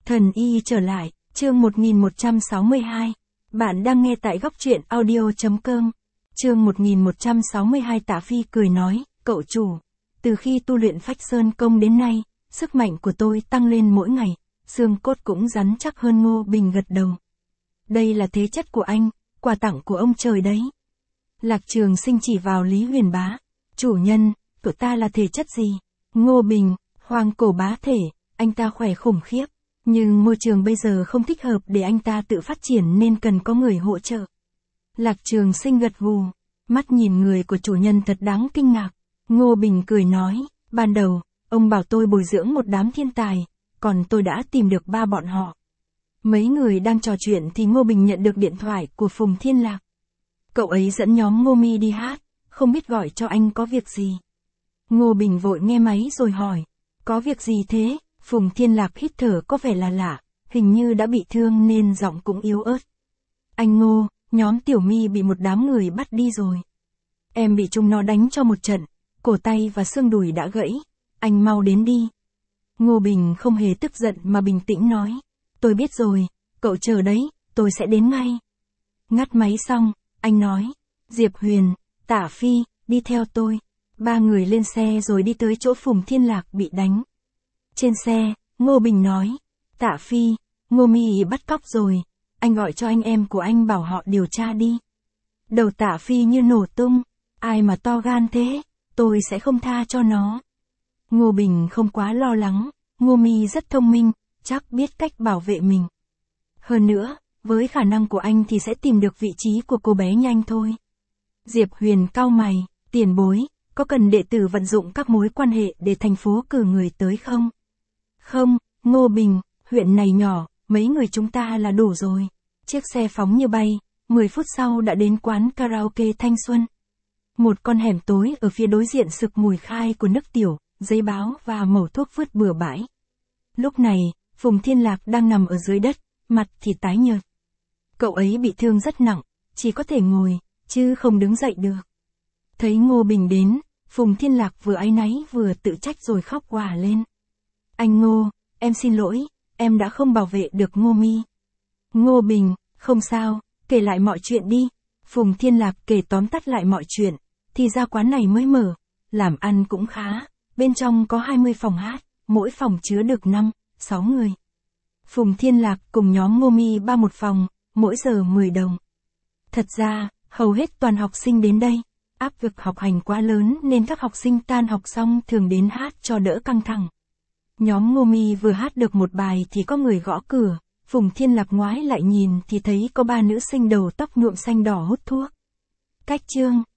Thần y trở lại, chương 1162. Bạn đang nghe tại góc truyện audio.com. Chương 1162. Tạ Phi cười nói, cậu chủ, từ khi tu luyện Phách Sơn Công đến nay, sức mạnh của tôi tăng lên mỗi ngày, xương cốt cũng rắn chắc hơn. Ngô Bình gật đầu. Đây là thế chất của anh, quà tặng của ông trời đấy. Lạc Trường Sinh chỉ vào Lý Huyền Bá. Chủ nhân, cậu ta là thể chất gì? Ngô Bình, Hoang Cổ Bá thể, anh ta khỏe khủng khiếp. Nhưng môi trường bây giờ không thích hợp để anh ta tự phát triển nên cần có người hỗ trợ. Lạc Trường Sinh gật gù, mắt nhìn người của chủ nhân thật đáng kinh ngạc. Ngô Bình cười nói, ban đầu, ông bảo tôi bồi dưỡng một đám thiên tài, còn tôi đã tìm được ba bọn họ. Mấy người đang trò chuyện thì Ngô Bình nhận được điện thoại của Phùng Thiên Lạc. Cậu ấy dẫn nhóm Ngô Mi đi hát, không biết gọi cho anh có việc gì. Ngô Bình vội nghe máy rồi hỏi, có việc gì thế? Phùng Thiên Lạc hít thở có vẻ là lạ, hình như đã bị thương nên giọng cũng yếu ớt. Anh Ngô, nhóm Tiểu Mi bị một đám người bắt đi rồi. Em bị chúng nó đánh cho một trận, cổ tay và xương đùi đã gãy, anh mau đến đi. Ngô Bình không hề tức giận mà bình tĩnh nói, tôi biết rồi, cậu chờ đấy, tôi sẽ đến ngay. Ngắt máy xong, anh nói, Diệp Huyền, Tạ Phi, đi theo tôi. Ba người lên xe rồi đi tới chỗ Phùng Thiên Lạc bị đánh. Trên xe, Ngô Bình nói, Tạ Phi, Ngô Mi bắt cóc rồi, anh gọi cho anh em của anh bảo họ điều tra đi. Đầu Tạ Phi như nổ tung, ai mà to gan thế, tôi sẽ không tha cho nó. Ngô Bình không quá lo lắng, Ngô Mi rất thông minh, chắc biết cách bảo vệ mình. Hơn nữa, với khả năng của anh thì sẽ tìm được vị trí của cô bé nhanh thôi. Diệp Huyền cau mày, tiền bối, có cần đệ tử vận dụng các mối quan hệ để thành phố cử người tới không? Không, Ngô Bình, huyện này nhỏ, mấy người chúng ta là đủ rồi. Chiếc xe phóng như bay, 10 phút sau đã đến quán karaoke Thanh Xuân. Một con hẻm tối ở phía đối diện sực mùi khai của nước tiểu, giấy báo và mẩu thuốc vứt bừa bãi. Lúc này, Phùng Thiên Lạc đang nằm ở dưới đất, mặt thì tái nhợt. Cậu ấy bị thương rất nặng, chỉ có thể ngồi, chứ không đứng dậy được. Thấy Ngô Bình đến, Phùng Thiên Lạc vừa áy náy vừa tự trách rồi khóc òa lên. Anh Ngô, em xin lỗi, em đã không bảo vệ được Ngô Mi. Ngô Bình, không sao, kể lại mọi chuyện đi. Phùng Thiên Lạc kể tóm tắt lại mọi chuyện, thì ra quán này mới mở, làm ăn cũng khá, bên trong có 20 phòng hát, mỗi phòng chứa được 5-6 người. Phùng Thiên Lạc cùng nhóm Ngô Mi ba một phòng, mỗi giờ 10 đồng. Thật ra, hầu hết toàn học sinh đến đây, áp lực học hành quá lớn nên các học sinh tan học xong thường đến hát cho đỡ căng thẳng. Nhóm Ngô Mi vừa hát được một bài thì có người gõ cửa, Phùng Thiên Lạc ngoái lại nhìn thì thấy có ba nữ sinh đầu tóc nhuộm xanh đỏ hút thuốc. Cách chương